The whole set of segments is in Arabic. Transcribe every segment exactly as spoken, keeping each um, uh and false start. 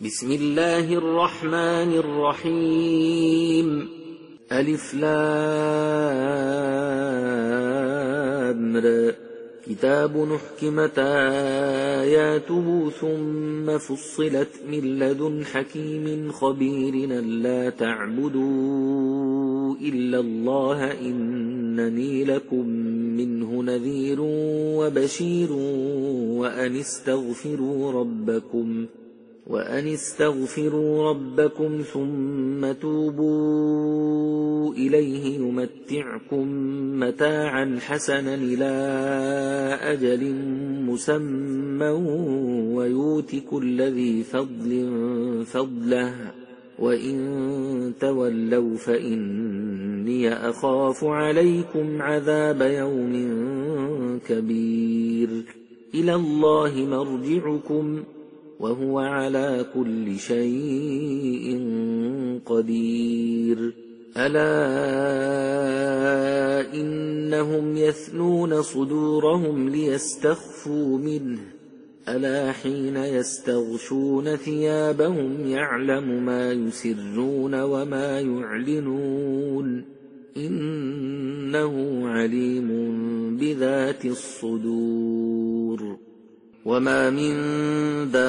بسم الله الرحمن الرحيم. ألف لام ر. كتاب أحكمت آياته ثم فصلت من لدن حكيم خبير ألا تعبدوا إلا الله إنني لكم منه نذير وبشير وأن استغفروا ربكم وأن استغفروا ربكم ثم توبوا إليه يمتعكم متاعا حسنا إلى أجل مسمى ويؤت كل ذي فضل فضله وإن تولوا فإني أخاف عليكم عذاب يوم كبير. إلى الله مرجعكم وهو على كل شيء قدير. ألا إنهم يثنون صدورهم ليستخفوا منه ألا حين يستغشون ثيابهم يعلم ما يسرون وما يعلنون إنه عليم بذات الصدور. وما من دابة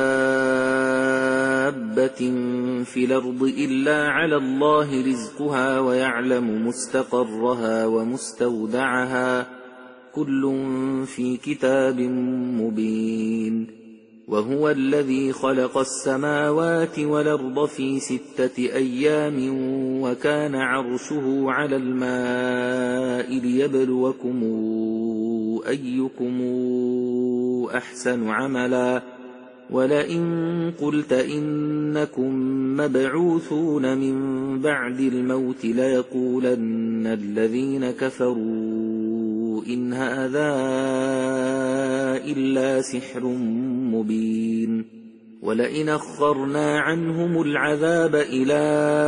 في الأرض إلا على الله رزقها ويعلم مستقرها ومستودعها كل في كتاب مبين. وهو الذي خلق السماوات والأرض في ستة أيام وكان عرشه على الماء ليبلوكم أيكم أحسن عملا. ولئن قلت إنكم مبعوثون من بعد الموت ليقولن الذين كفروا إن هذا إلا سحر مبين. ولئن أخرنا عنهم العذاب إلى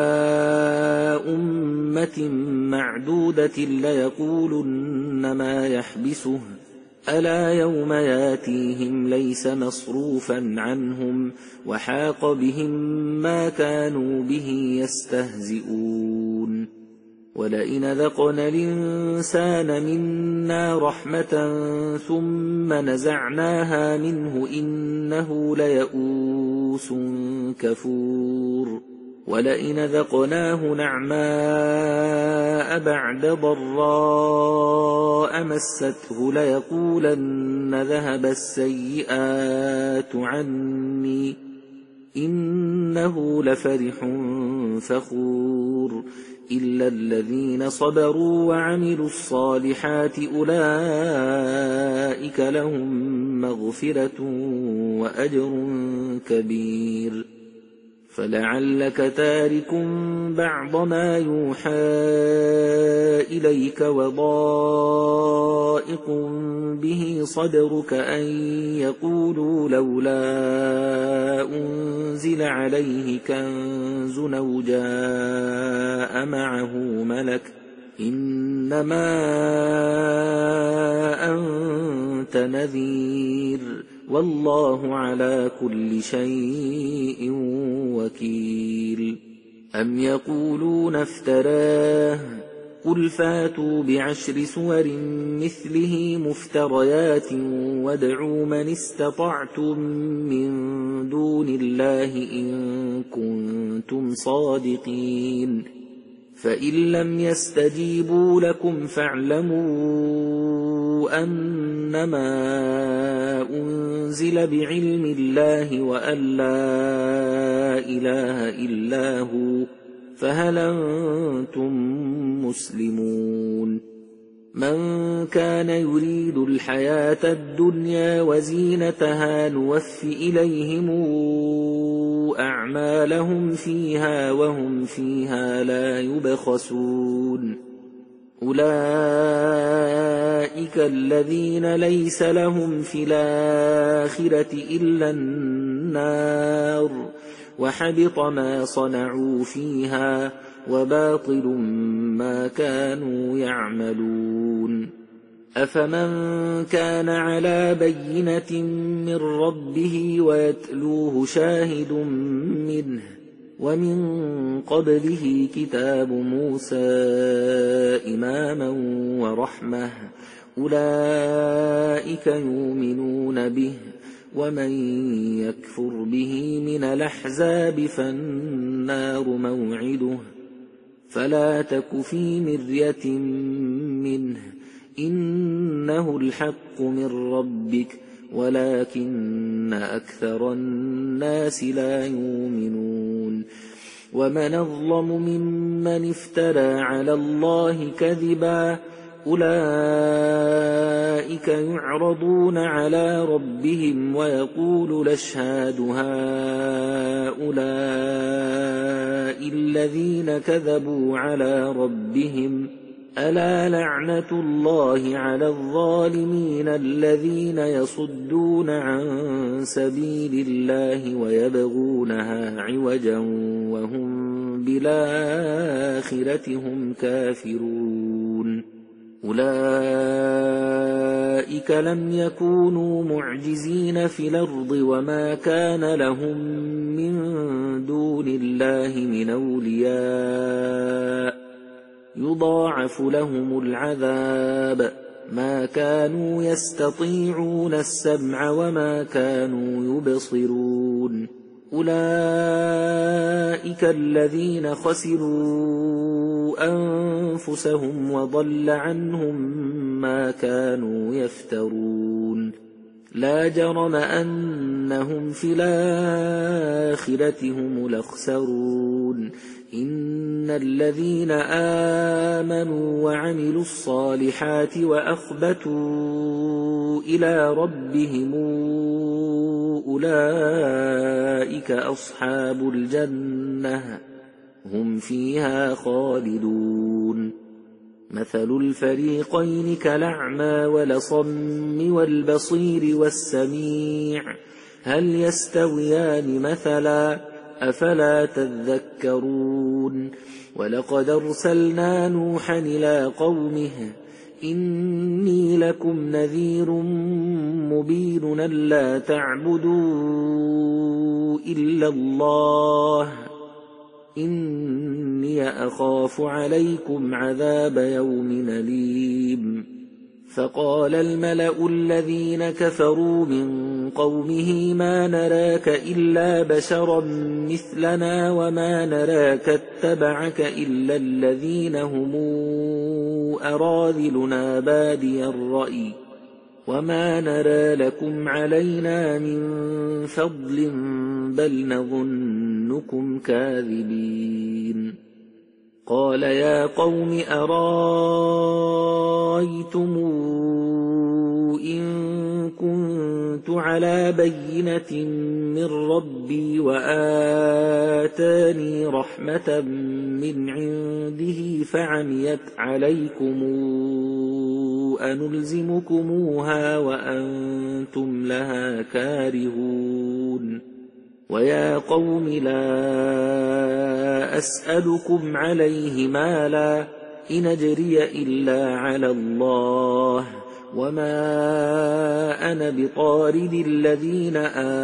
أمة معدودة ليقولن ما يحبسه ألا يوم ياتيهم ليس مصروفا عنهم وحاق بهم ما كانوا به يستهزئون. ولئن ذقنا الإنسان منا رحمة ثم نزعناها منه إنه ليئوس كفور. ولئن ذقناه نعماء بعد ضراء مسته ليقولن ذهب السيئات عني إنه لفرح فخور. إلا الذين صبروا وعملوا الصالحات أولئك لهم مغفرة وأجر كبير. فلعلك تارك بعض ما يوحى إليك وضائق به صدرك أن يقولوا لولا أنزل عليه كنز أو جاء معه ملك إنما أنت نذير والله على كل شيء وكيل. أم يقولون افتراه قل فاتوا بعشر سور مثله مفتريات وادعوا من استطعتم من دون الله إن كنتم صادقين. فإن لم يستجيبوا لكم فاعلموا أنما أنزل بعلم الله وأن لا إله إلا هو فهل أنتم مسلمون. من كان يريد الحياة الدنيا وزينتها نوف إليهم أعمالهم فيها وهم فيها لا يبخسون. أولئك الذين ليس لهم في الآخرة إلا النار وحبط ما صنعوا فيها وباطل ما كانوا يعملون. أفمن كان على بينة من ربه ويتلوه شاهد منه ومن قبله كتاب موسى إماما ورحمة أولئك يؤمنون به ومن يكفر به من الأحزاب فالنار موعده فلا تك في مرية منه إنه الحق من ربك ولكن أكثر الناس لا يؤمنون ومن أظلم ممن افترى على الله كذبا أولئك يعرضون على ربهم ويقول الأشهاد هؤلاء الذين كذبوا على ربهم ألا لعنة الله على الظالمين الذين يصدون عن سبيل الله ويبغونها عوجا وهم بالآخرة هم كافرون أولئك لم يكونوا معجزين في الأرض وما كان لهم من دون الله من أولياء يضاعف لهم العذاب ما كانوا يستطيعون السمع وما كانوا يبصرون أولئك الذين خسروا أنفسهم وضل عنهم ما كانوا يفترون لا جرم أنهم في الآخرة هم الأخسرون إن الذين آمنوا وعملوا الصالحات وأخبتوا إلى ربهم أولئك أصحاب الجنة هم فيها خالدون مثل الفريقين كالأعمى والأصم والبصير والسميع هل يستويان مثلا أفلا تذكرون ولقد أرسلنا نوحا إلى قومه إني لكم نذير مبين ألا تعبدوا إلا الله إني أخاف عليكم عذاب يوم أليم فقال الملأ الذين كفروا من قومه ما نراك إلا بشرا مثلنا وما نراك اتبعك إلا الذين هم أراذلنا بادي الرأي وما نرى لكم علينا من فضل بل نظنكم كاذبين قال يا قوم أرايتم إن كنت على بينة من ربي وآتاني رحمة من عنده فعميت عليكم أنلزمكموها وأنتم لها كارهون ويا قوم لا أسألكم عليه مالا إن أجري إلا على الله وما أنا بطارد الذين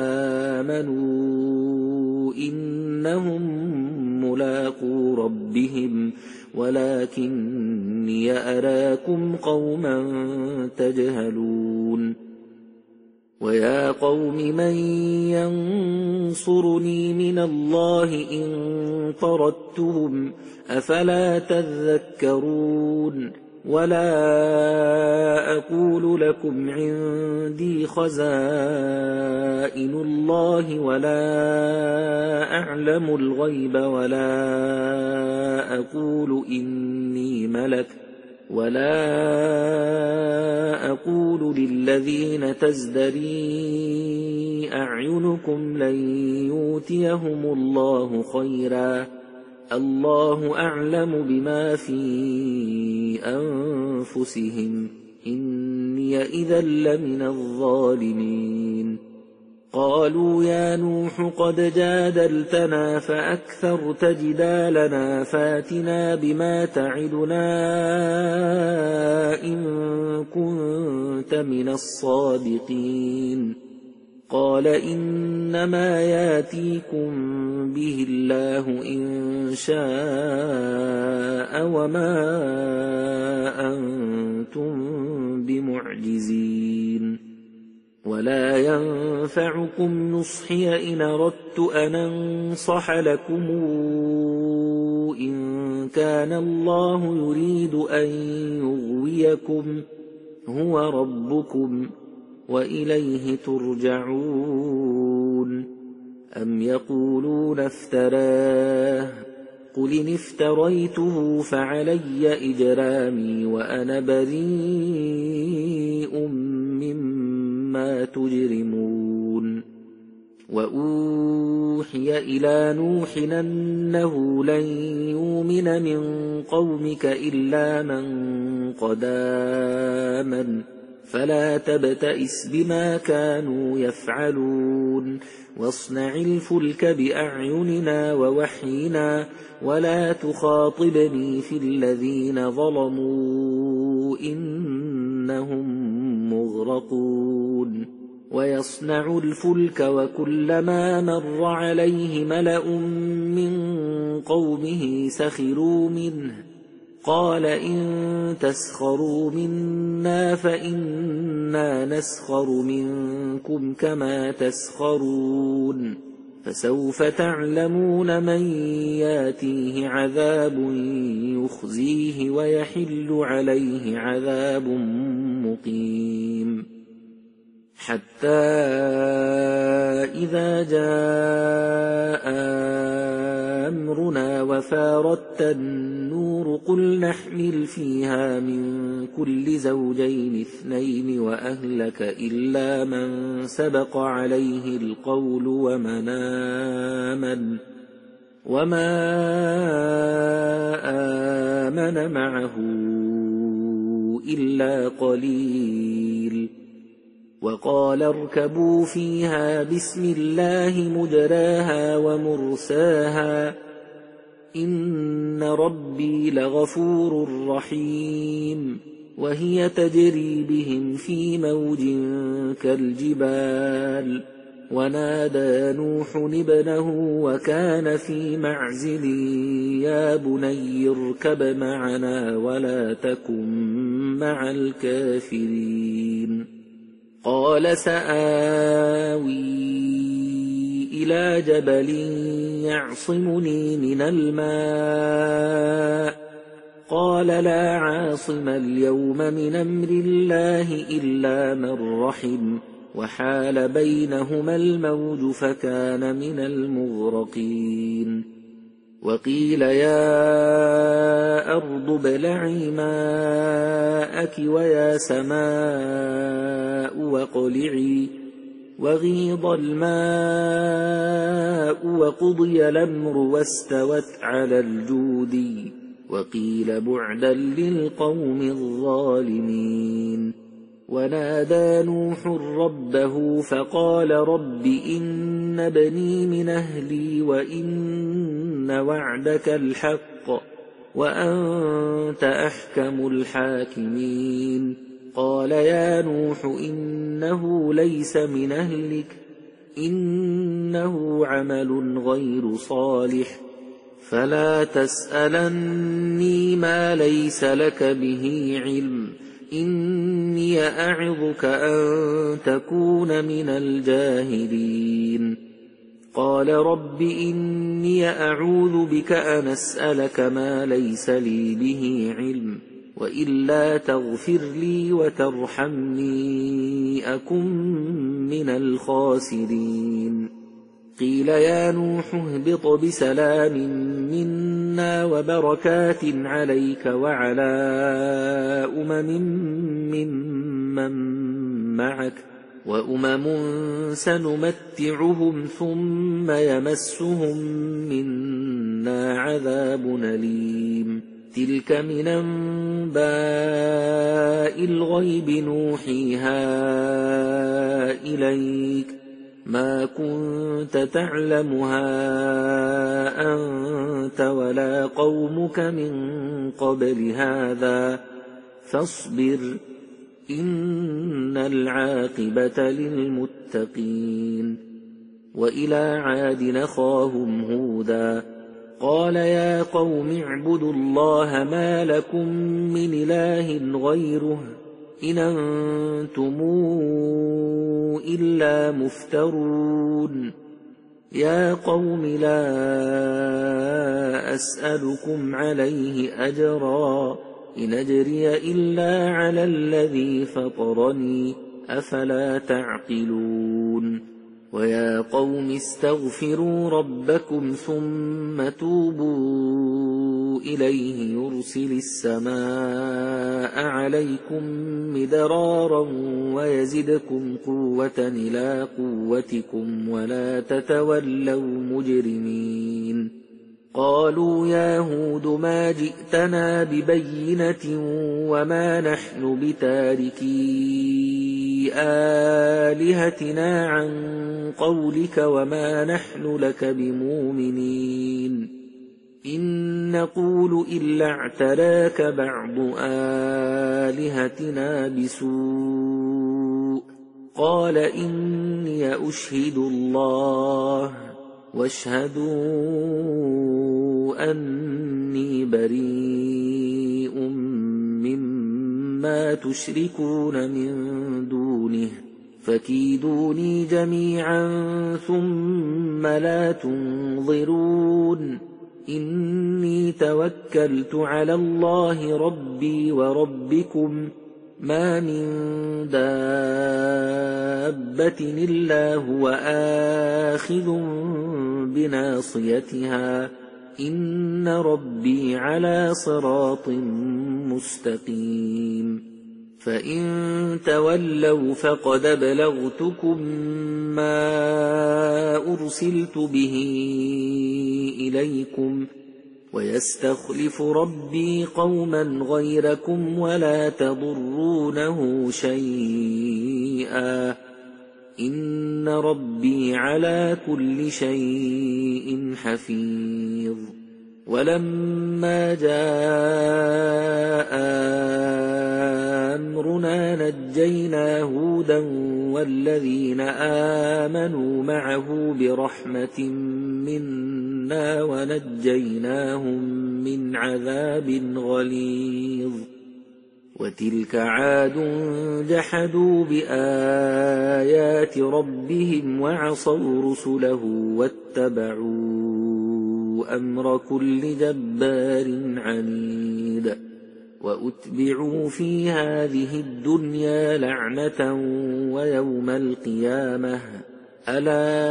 آمنوا إنهم ملاقو ربهم ولكني أراكم قوما تجهلون ويا قوم من ينصرني من الله إن طردتهم أفلا تذكرون ولا أقول لكم عندي خزائن الله ولا أعلم الغيب ولا أقول إني ملك ولا أقول للذين تزدري أعينكم لن يؤتيهم الله خيرا الله أعلم بما في أنفسهم إني إذا لمن الظالمين قالوا يا نوح قد جادلتنا فأكثرت جدالنا فاتنا بما تعدنا إن كنت من الصادقين قال إنما ياتيكم به الله إن شاء وما أنتم بمعجزين ولا ينفعكم نصحي إن أردت أن أنصح لكم إن كان الله يريد أن يغويكم هو ربكم وإليه ترجعون أم يقولون افتراه قل إن افتريته فعلي إجرامي وأنا بريء مما تجرمون وأوحي إلى نوح أنه لن يؤمن من قومك إلا من قد آمن فلا تبتئس بما كانوا يفعلون واصنع الفلك بأعيننا ووحينا ولا تخاطبني في الذين ظلموا إنهم مغرقون ويصنع الفلك وكلما مر عليه ملأ من قومه سخروا منه قال إن تسخروا منا فإنا نسخر منكم كما تسخرون فسوف تعلمون من ياتيه عذاب يخزيه ويحل عليه عذاب مقيم حتى إذا جاء أمرنا وفارت النور قل نحمل فيها من كل زوجين اثنين وأهلك إلا من سبق عليه القول ومن آمن وما آمن معه إلا قليل وقال اركبوا فيها بسم الله مجراها ومرساها إن ربي لغفور رحيم وهي تجري بهم في موج كالجبال ونادى نوح ابنه وكان في معزل يا بني اركب معنا ولا تكن مع الكافرين قال سآوي إلى جبل يعصمني من الماء قال لا عاصم اليوم من أمر الله إلا من رحم وحال بينهما الموج فكان من المغرقين وقيل يا أرض ابلعي ماءك ويا سماء واقلعي وغيض الماء وقضي الأمر واستوت على الجودي وقيل بعدا للقوم الظالمين ونادى نوح ربه فقال رب إن ابني من أهلي وإن وعدك الحق وأنت أحكم الحاكمين قال يا نوح إنه ليس من أهلك إنه عمل غير صالح فلا تسألني ما ليس لك به علم إني أعظك أن تكون من الجاهلين قال رب إني أعوذ بك أن أسألك ما ليس لي به علم وإلا تغفر لي وترحمني أكن من الخاسرين قيل يا نوح اهبط بسلام منا وبركات عليك وعلى أمم ممن معك وأمم سنمتعهم ثم يمسهم منا عذاب أليم تلك من أنباء الغيب نوحيها إليك ما كنت تعلمها أنت ولا قومك من قبل هذا فاصبر إن العاقبة للمتقين. وإلى عاد أخاهم هودا قال يا قوم اعبدوا الله ما لكم من إله غيره إن أنتم إلا مفترون. يا قوم لا أسألكم عليه أجرا إن أجري إلا على الذي فطرني أفلا تعقلون. ويا قوم استغفروا ربكم ثم توبوا إليه يرسل السماء عليكم مدرارا ويزدكم قوة إلى قوتكم ولا تتولوا مجرمين. قالوا يا هود ما جئتنا ببينة وما نحن بتاركي آلهتنا عن قولك وما نحن لك بمؤمنين إن نقول إلا اعتراك بعض آلهتنا بسوء. قال إني أشهد الله واشهدوا أني بريء مما تشركون من دونه فكيدوني جميعا ثم لا تنظرون. إني توكلت على الله ربي وربكم ما من دابة إلا هو آخذ بناصيتها إن ربي على صراط مستقيم. فإن تولوا فقد بلغتكم ما أرسلت به إليكم ويستخلف ربي قوما غيركم ولا تضرونه شيئا إن ربي على كل شيء حفيظ. ولما جاء أمرنا نجينا هودا والذين آمنوا معه برحمة منا ونجيناهم من عذاب غليظ. وتلك عاد جحدوا بآيات ربهم وعصوا رسله واتبعوا أمر كل جبار عنيد. وأتبعوا في هذه الدنيا لعنة ويوم القيامة ألا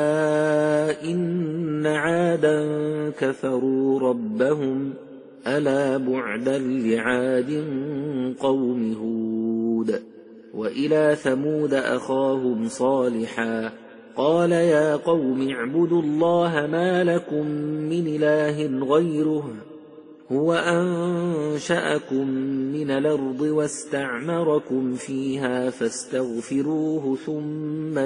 إن عادا كفروا ربهم ألا بعدا لعاد قوم هود. وإلى ثمود أخاهم صالحا قال يا قوم اعبدوا الله ما لكم من إله غيره هو أنشأكم من الأرض واستعمركم فيها فاستغفروه ثم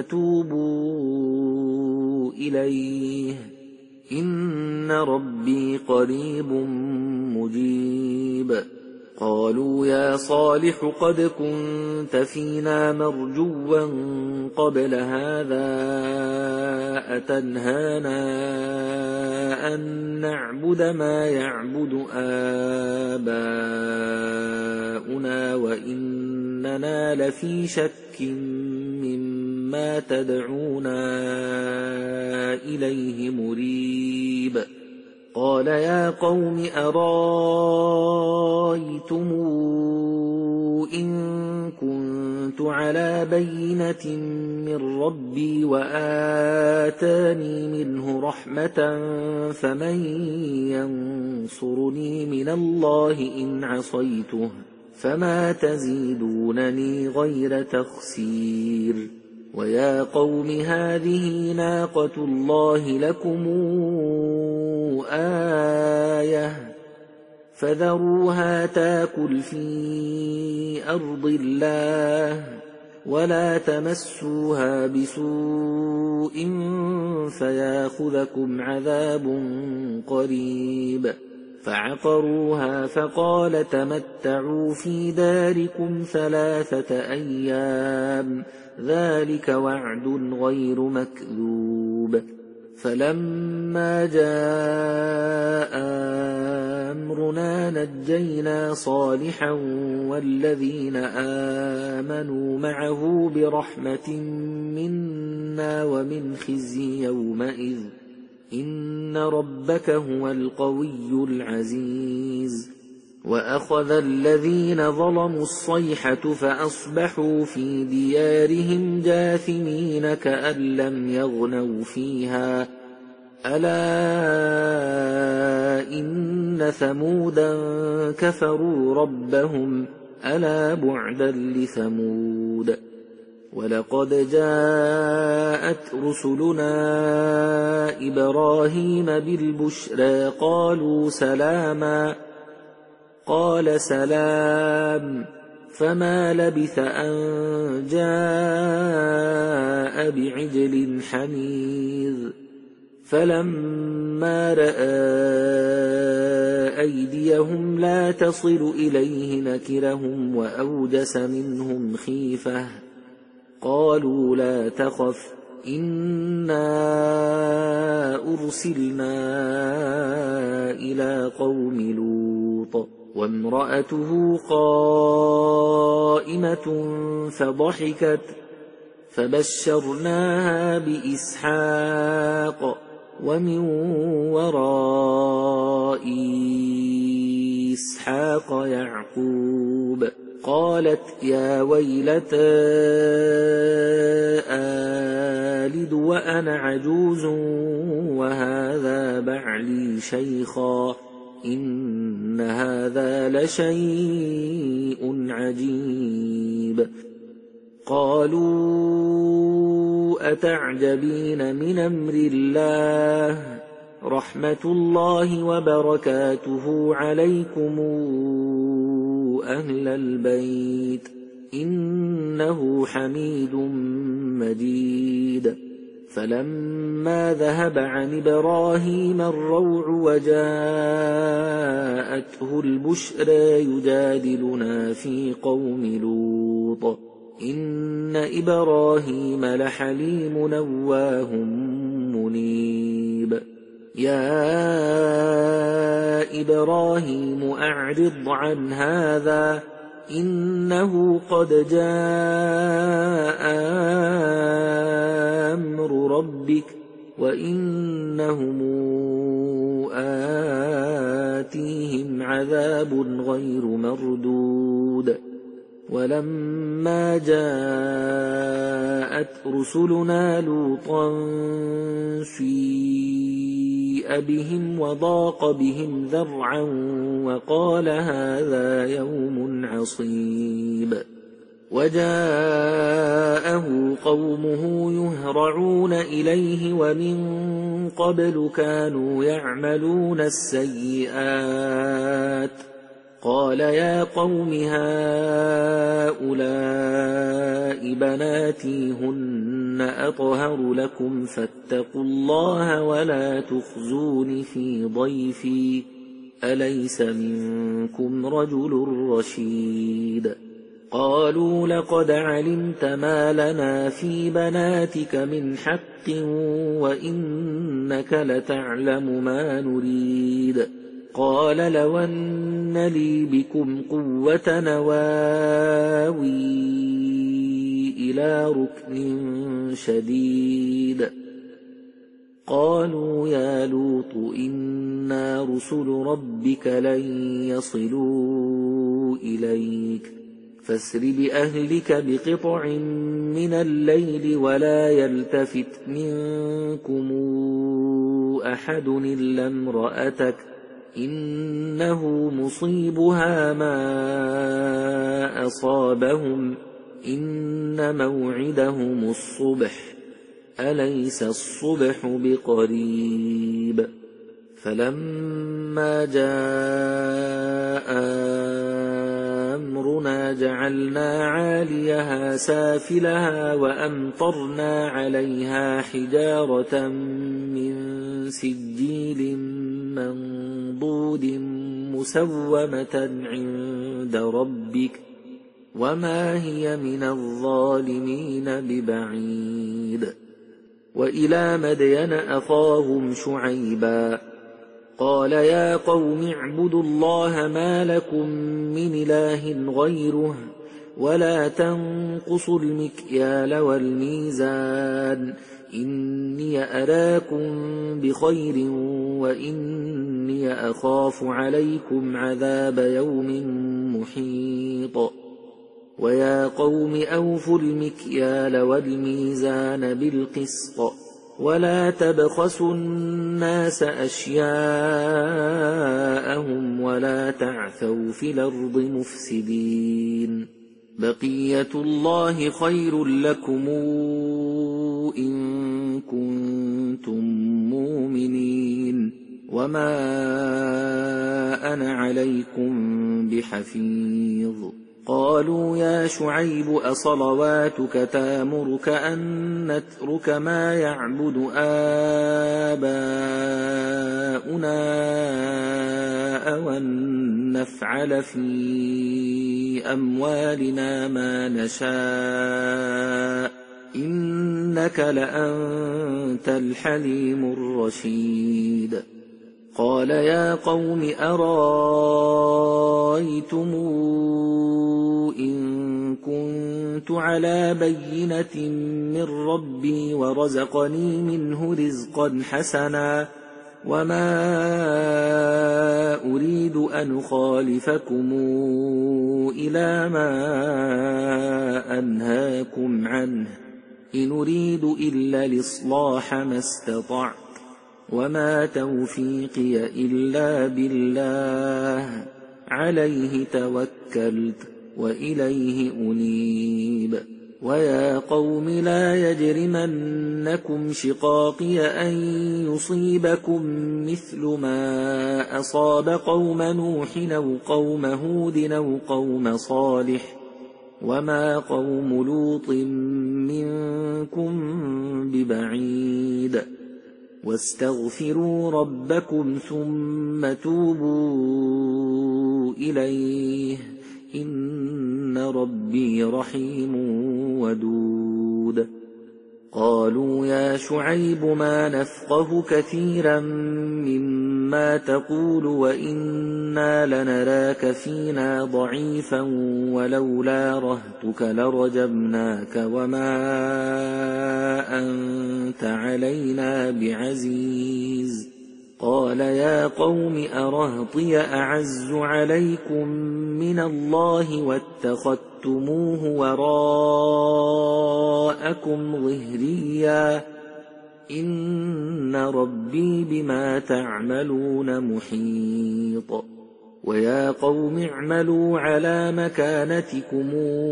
توبوا إليه إن ربي قريب مجيب. قالوا يا صالح قد كنت فينا مرجوا قبل هذا أتنهانا أن نعبد ما يعبد آباؤنا وإننا لفي شك مما تدعونا إليه مريب. قال يا قوم أرايتم إن كنت على بينة من ربي وآتاني منه رحمة فمن ينصرني من الله إن عصيته فما تزيدونني غير تخسير. ويا قوم هذه ناقة الله لكم آية فذروها تاكل في أرض الله ولا تمسوها بسوء فياخذكم عذاب قريب فعقروها فقال تمتعوا في داركم ثلاثة أيام ذلك وعد غير مكذوب فلما جاء أمرنا نجينا صالحا والذين آمنوا معه برحمة منا ومن خزي يومئذ إن ربك هو القوي العزيز وأخذ الذين ظلموا الصيحة فأصبحوا في ديارهم جاثمين كأن لم يغنوا فيها ألا إن ثمودا كفروا ربهم ألا بعدا لثمود ولقد جاءت رسلنا إبراهيم بالبشرى قالوا سلاما قال سلام فما لبث أن جاء بعجل حنيذ فلما رأى أيديهم لا تصل إليه نكرهم وأوجس منهم خيفة قالوا لا تخف إنا أرسلنا إلى قوم لوط وامرأته قائمة فضحكت فبشرناها بإسحاق ومن وراء إسحاق يعقوب قالت يا ويلتى آلد وأنا عجوز وهذا بعلي شيخا إن هذا لشيء عجيب قالوا أتعجبين من أمر الله رحمة الله وبركاته عليكم أهل البيت إنه حميد مجيد فلما ذهب عن إبراهيم الروع وجاءته البشرى يجادلنا في قوم لوط إن إبراهيم لحليم أواه منيب يا إبراهيم أعرض عن هذا إنه قد جاء أمر ربك وإنهم آتيهم عذاب غير مردود ولما جاءت رسلنا لوطا سيء بهم وضاق بهم ذرعا وقال هذا يوم عصيب وجاءه قومه يهرعون إليه ومن قبل كانوا يعملون السيئات قال يا قوم هؤلاء بناتي هن أطهر لكم فاتقوا الله ولا تخزون في ضيفي أليس منكم رجل رشيد قالوا لقد علمت ما لنا في بناتك من حق وإنك لتعلم ما نريد قال لو أن لي بكم قوة نواوي إلى ركن شديد قالوا يا لوط إنا رسل ربك لن يصلوا إليك فاسر بأهلك بقطع من الليل ولا يلتفت منكم أحد إلا امرأتك إنه مصيبها ما أصابهم إن موعدهم الصبح أليس الصبح بقريب فلما جاء أمرنا جعلنا عاليها سافلها وأمطرنا عليها حجارة من سجيل منضود مسومة عند ربك وما هي من الظالمين ببعيد. وإلى مدين أخاهم شعيبا قال يا قوم اعبدوا الله ما لكم من إله غيره ولا تنقصوا المكيال والميزان إني أراكم بخير وإني أخاف عليكم عذاب يوم محيط. ويا قوم أوفوا المكيال والميزان بالقسط ولا تبخسوا الناس أشياءهم ولا تعثوا في الأرض مفسدين. بقية الله خير لكم إن كنتم مؤمنين وما أنا عليكم بحفيظ. قالوا يا شعيب أصلواتك تامرك أن نترك ما يعبد آباؤنا أو أن نفعل في أموالنا ما نشاء إنك لأنت الحليم الرشيد. قال يا قوم أرأيتم إن كنت على بينة من ربي ورزقني منه رزقا حسنا وما أريد أن أخالفكم إلى ما أنهاكم عنه إن أريد إلا الإصلاح ما استطعت وما توفيقي إلا بالله عليه توكلت وإليه أنيب. ويا قوم لا يجرمنكم شقاقي أن يصيبكم مثل ما أصاب قوم نوح أو قوم هود أو قوم صالح وما قوم لوط منكم ببعيد. واستغفروا ربكم ثم توبوا إليه إن ربي رحيم ودود. قالوا يا شعيب ما نفقه كثيرا مما تقول وإنا لنراك فينا ضعيفا ولولا رهتك لرجمناك وما أنت علينا بعزيز. قال يا قوم أرهطي أعز عليكم من الله واتخذتموه وراءكم ظهريا إن ربي بما تعملون محيط. ويا قوم اعملوا على مكانتكم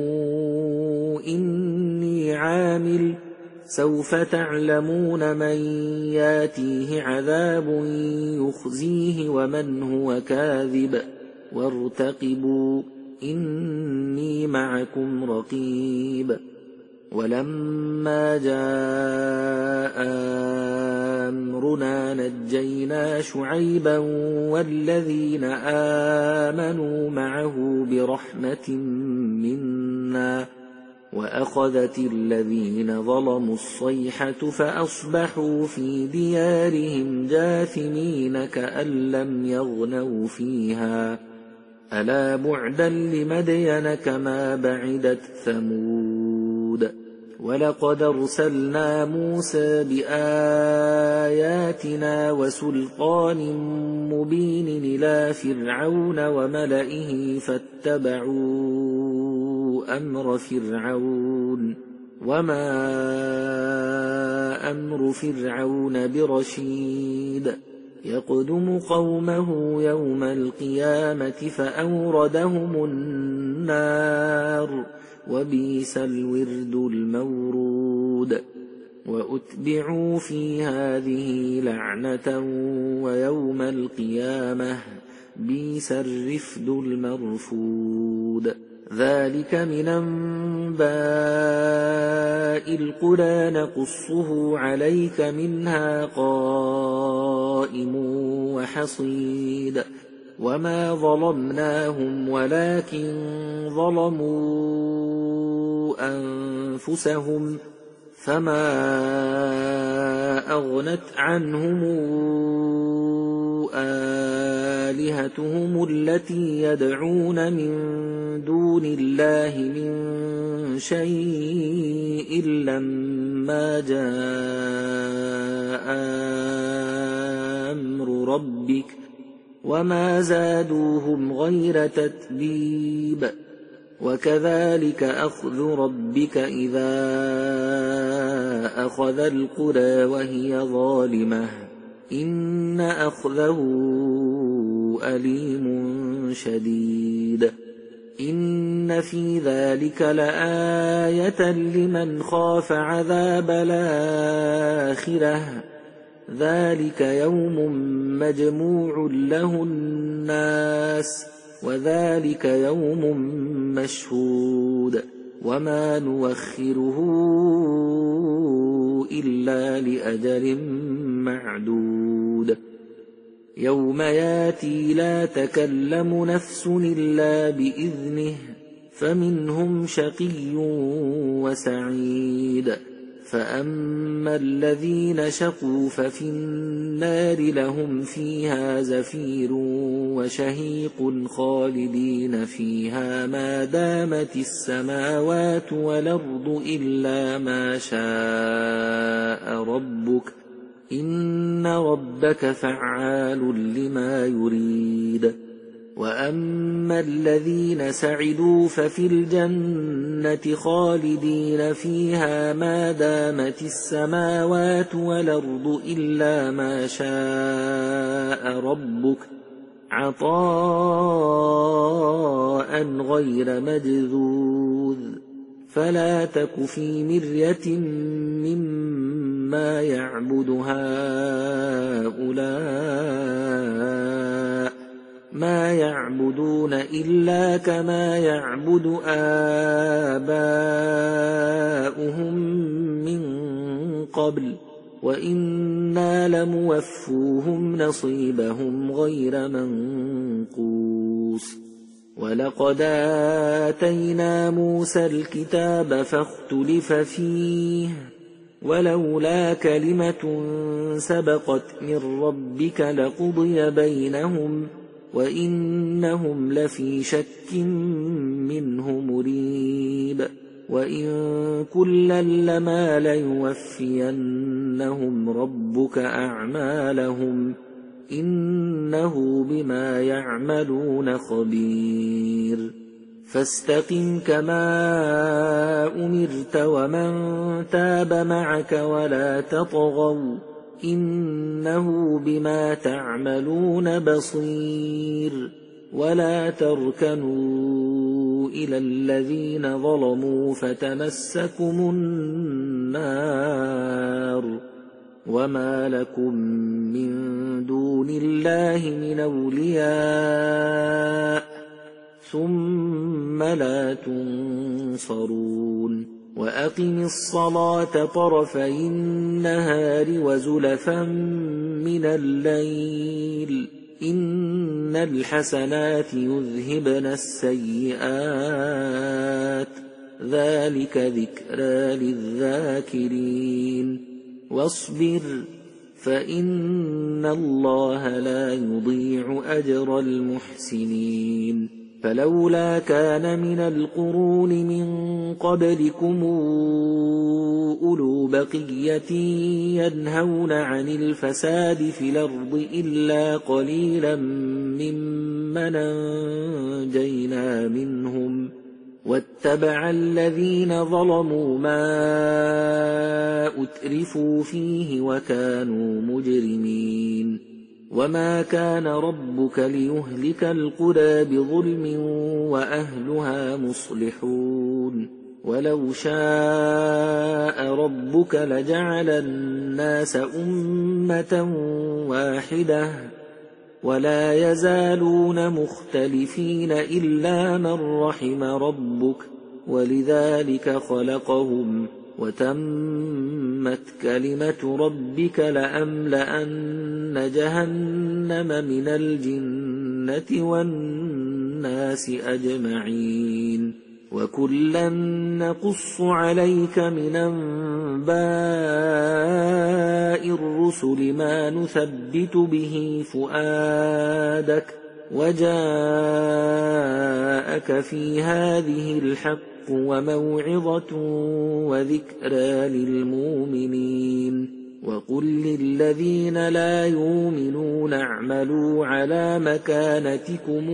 إني عامل سوف تعلمون من ياتيه عذاب يخزيه ومن هو كاذب وارتقبوا إني معكم رقيب. ولما جاء أمرنا نجينا شعيبا والذين آمنوا معه برحمة منا وأخذت الذين ظلموا الصيحة فأصبحوا في ديارهم جاثمين كأن لم يغنوا فيها ألا بعدا لمدين كما بعدت ثمود. ولقد أرسلنا موسى بآياتنا وسلطان مبين إلى فرعون وملئه فاتبعوا أمر فرعون وما أمر فرعون برشيد. يقدم قومه يوم القيامة فأوردهم النار وبئس الورد المورود. وأتبعوا في هذه لعنة ويوم القيامة بئس الرفد المرفود ذلك من أنباء القرى نقصه عليك منها قائم وحصيد وما ظلمناهم ولكن ظلموا أنفسهم فما أغنت عنهم آلهتهم التي يدعون من دون الله من شيء لما جاء أمر ربك وما زادوهم غير تتبيب وكذلك أخذ ربك إذا أخذ القرى وهي ظالمة إن أخذه أليم شديد إن في ذلك لآية لمن خاف عذاب الآخرة ذلك يوم مجموع له الناس وذلك يوم مشهود وما نوخره إلا لأجل معدود يوم ياتي لا تكلم نفس إلا بإذنه فمنهم شقي وسعيد فأما الذين شقوا ففي النار لهم فيها زفير وشهيق خالدين فيها ما دامت السماوات والأرض إلا ما شاء ربك إن ربك فعال لما يريد وأما الذين سعدوا ففي الجنة خالدين فيها ما دامت السماوات والأرض إلا ما شاء ربك عطاء غير مجذوذ فلا تك في مرية مما يعبد هؤلاء ما يعبدون إلا كما يعبد آباؤهم من قبل وإنا لموفوهم نصيبهم غير منقوص ولقد آتينا موسى الكتاب فاختلف فيه ولولا كلمة سبقت من ربك لقضي بينهم وإنهم لفي شك منه مريب وإن كلا لما ليوفينهم ربك أعمالهم إنه بما يعملون خبير فاستقم كما أمرت ومن تاب معك ولا تطغوا إنه بما تعملون بصير ولا تركنوا إلى الذين ظلموا فتمسكم النار وما لكم من دون الله من أولياء ثم لا تنصرون وأقم الصلاة طرفي النهار وزلفا من الليل إن الحسنات يذهبن السيئات ذلك ذكرى للذاكرين واصبر فإن الله لا يضيع أجر المحسنين فلولا كان من القرون من قبلكم أولو بقية ينهون عن الفساد في الأرض إلا قليلا ممن أنجينا منهم واتبع الذين ظلموا ما أترفوا فيه وكانوا مجرمين وما كان ربك ليهلك القرى بظلم وأهلها مصلحون ولو شاء ربك لجعل الناس أمة واحدة ولا يزالون مختلفين إلا من رحم ربك ولذلك خلقهم وتمت كلمة ربك لأملأن جهنم من الجنة والناس أجمعين وكلا نقص عليك من أنباء الرسل ما نثبت به فؤادك وجاءك في هذه الحق وموعظة وذكرى للمؤمنين وقل للذين لا يؤمنون اعملوا على مكانتكم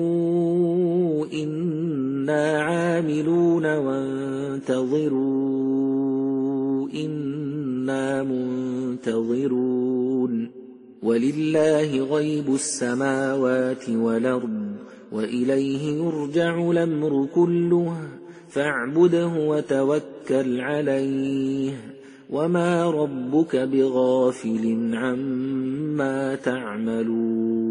إنا عاملون وانتظروا إنا منتظرون ولله غيب السماوات والأرض وإليه يرجع الأمر كله فاعبده وتوكل عليه وما ربك بغافل عما تعملون